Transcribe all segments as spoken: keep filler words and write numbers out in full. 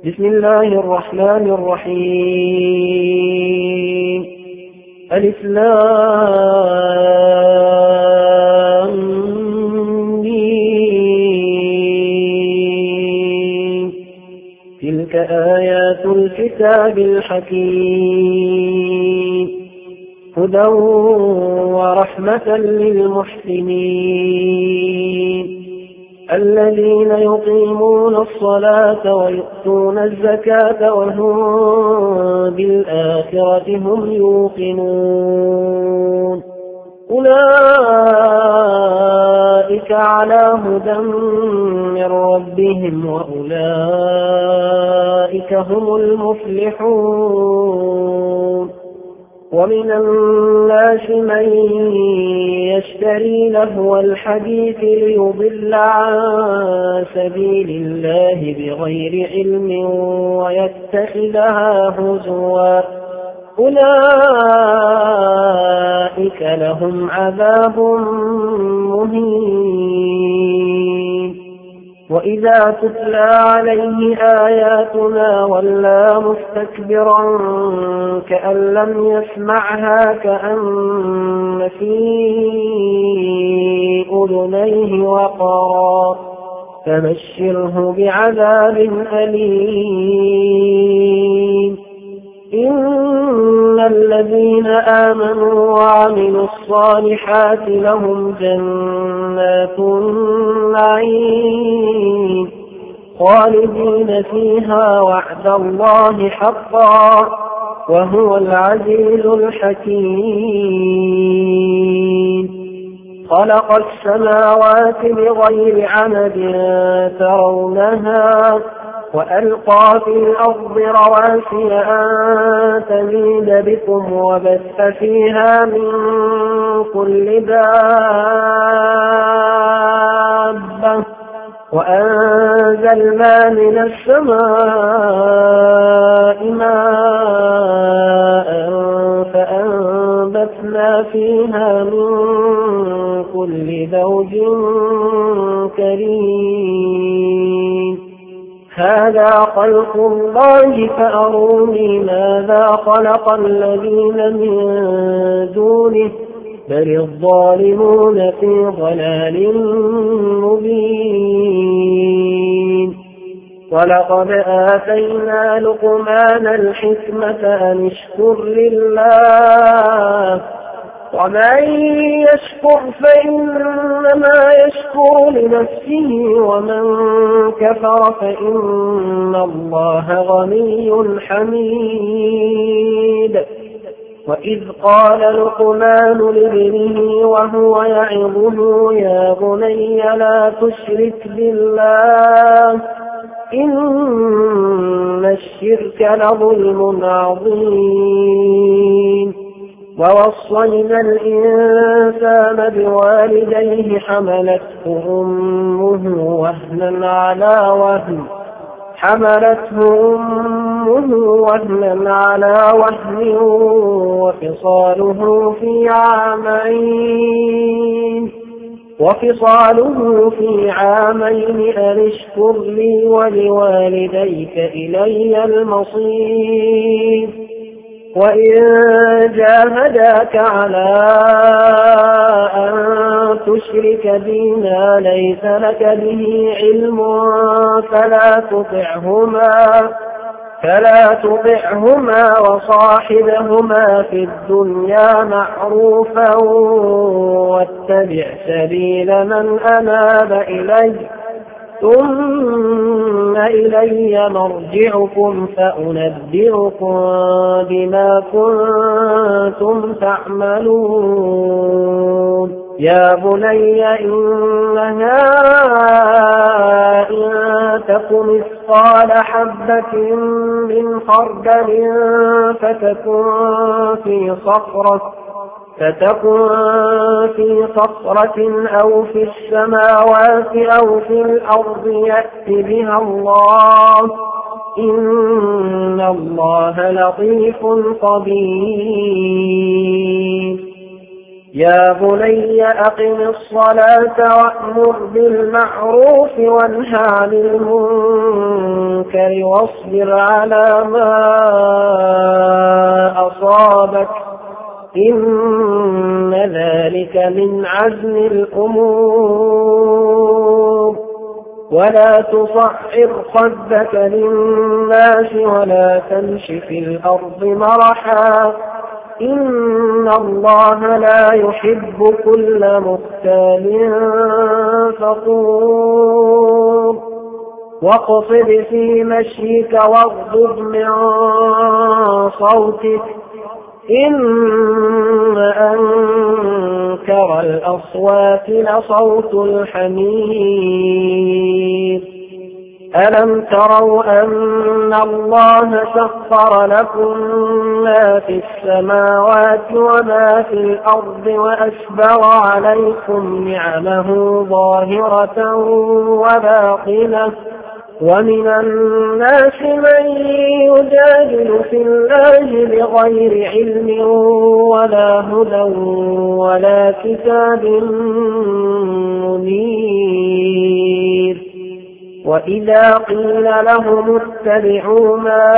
بسم الله الرحمن الرحيم. ألف لام ميم. تلك آيات الكتاب الحكيم، هدى ورحمة للمحسنين الذين يقيمون الصلاة ويؤتون الزكاة وهم بالآخرة هم يوقنون. أولئك على هدى من ربهم وأولئك هم المفلحون. ومن الناس من يشتري لهو الحديث ليضل عن سبيل الله بغير علم ويتخذها هزوا، أولئك لهم عذاب مهين. وإذا تتلى عليه آياتنا ولى مستكبرا كأن لم يسمعها كأن في أذنيه وقرا، فبشره بعذاب أليم. إن الذين آمنوا وعملوا الصالحات لهم جنات النعيم خالدين فيها وعد الله حقا وهو العزيز الحكيم. خلق السماوات بغير عمد ترونها وألقى في الأرض رواسي أن تميد بكم وبث فيها من كل دابة وأنزلنا من السماء ماء فأنبتنا فيها من كل زوج كريم. هذا خلق الله فأروني ماذا خلق الذين من دونه بل الظالمون في ضلال مبين. ولقد آتينا لقمان الحكمة أن اشكر لله ومن يشكر فإنما يشكر لنفسه ومن كفر فإن الله غني حميد. وإذ قال لقمان لابنه وهو يعظه يا بني لا تشرك بالله إن الشرك لظلم عظيم. ووصينا الإنسان بوالديه حملته أمه وهنا على وهن حملته أمه وهنا على وهن وفصاله في عامين وفصاله في عامين أن اشكر لي ولوالديك إلي المصير. وإن جاهداك على أن تشرك بما ليس لك به علم فلا تطعهما فلا تطعهما وصاحبهما في الدنيا معروفا واتبع سبيل من أناب إلي ثم إلي مرجعكم فأنبئكم بما كنتم تعملون. يا بني إنها إن تك مثقال حبة من خردل فتكن في صخرة فتكن في صخرة أو في السماوات أو في الأرض يأت بها الله إن الله لطيف خبير. يا بني أقم الصلاة وأمر بالمعروف وانه عن المنكر واصبر على ما أصابك إن ذلك من عزم الأمور ولا تصعر خدك للناس ولا تمش في الأرض مرحا إن الله لا يحب كل مختال فخور واقصد في مشيك واغضض من صوتك إن أنكر الأصوات لصوت الحمير ألم تروا أن الله سخر لكم ما في السماوات وما في الأرض وأسبغ عليكم نعمه ظاهرة وباطنة ومن الناس من يجادل في الله بغير علم ولا هدى ولا كتاب منير وإذا قيل لهم اتبعوا ما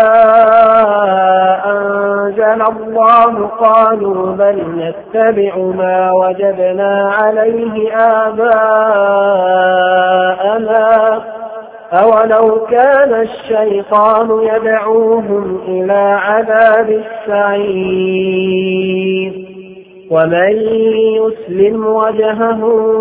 أنزل الله قالوا بل نتبع ما وجدنا عليه آباءنا أولو كان الشيطان يدعوهم إلى عذاب السعير ومن يسلم وجهه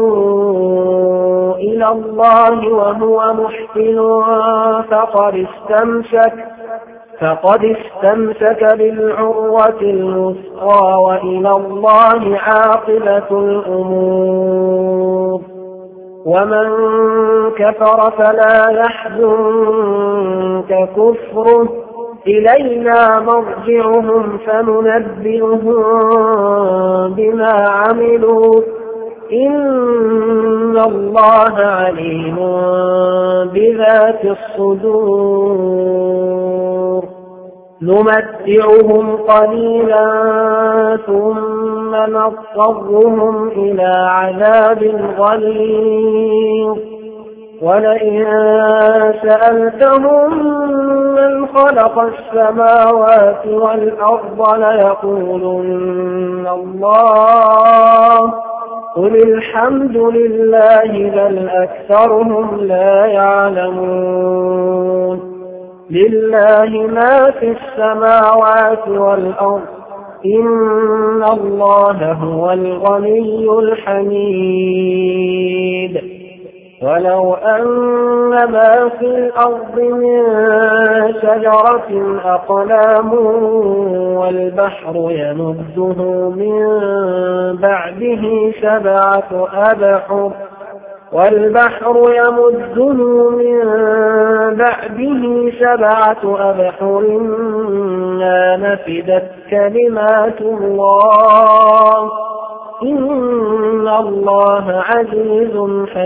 إلى الله وهو محسن فقد استمسك فقد استمسك بالعروة الوثقى وإلى الله عاقبة الأمور ومن كفر فلا يحزنك كفره إلينا مرجعهم فننبئهم بما عملوا إن الله عليم بذات الصدور نمتعهم قليلا ثم نضطرهم إلى عذاب غليظ ولئن سألتهم من خلق السماوات والأرض ليقولن الله قل الحمد لله بل أكثرهم لا يعلمون لله ما في السماوات والأرض إن الله هو الغني الحميد ولو أن ما في الأرض من شجرة أقلام والبحر يمده من بعده سبعة أبحر والبحر يمده من بعده سبعة أبحر ما نفدت كلمات الله إن الله عزيز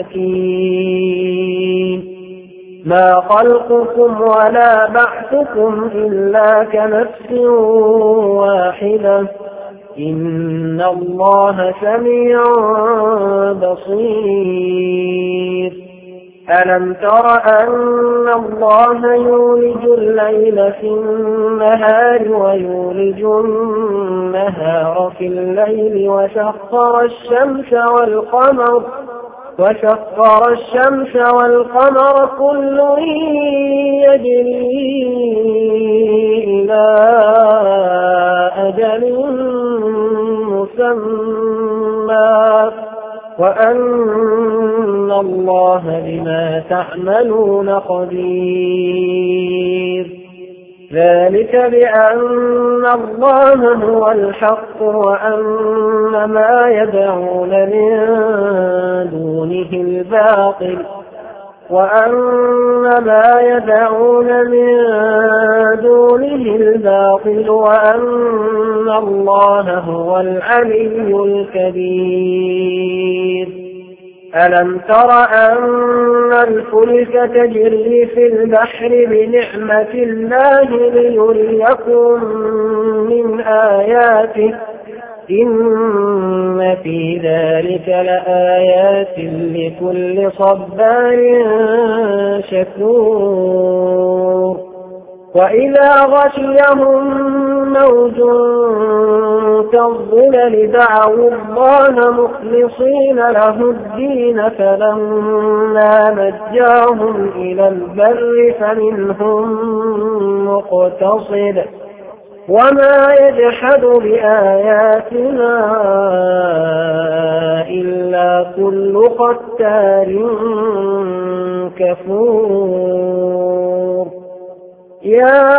حكيم ما خلقكم ولا بعثكم إلا كنفس واحدة إن الله سميع بصير ألم تر أن الله يولج الليل في النهار ويولج النهار في الليل وسخر الشمس والقمر وسخر الشمس والقمر كل يجري إلى أجل مسمى وأن الله بما تعملون خبير ذلك بأن الله هو الحق وأن ما يدعون من دونه الباطل وأن ما يدعون من دونه الباطل وأن الله هو العلي الكبير ألم تر أن الفلك تجري في البحر بنعمة الله ليريكم من آياته إن في ذلك لآيات لكل صبار شكور وإذا غشيهم موج كالظلل دعوا الله مخلصين له الدين فلما نجاهم إلى البر فمنهم مقتصد وما يجحد بآياتنا إلا كل ختار كفور يا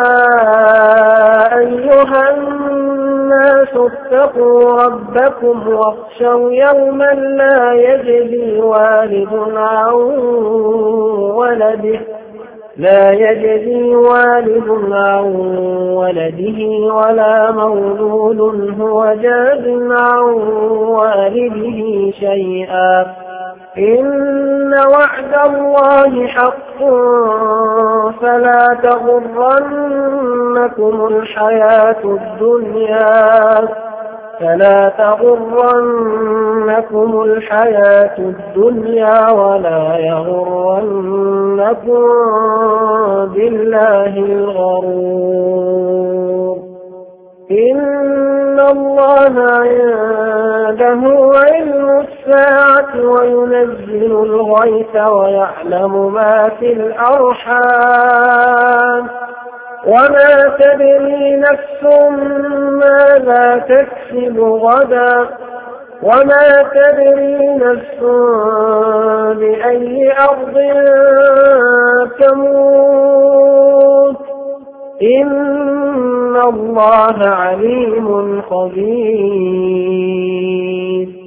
أيها الناس اتقوا ربكم واخشوا يوما لا يجزي والد عن ولده لا يجزي والد عن ولده ولا مولود هو جاز عن والده شيئا إن وعد الله حق فلا تغرنكم الحياة الدنيا فلا تغرنكم الحياة الدنيا ولا يغرنكم بالله الغرور إن الله عنده علم الساعة وينزل الغيث ويعلم ما في الأرحام وما تدري نفس ماذا تكسب غدا وما تدري نفس بأي أرض تموت إن الله عليم خبير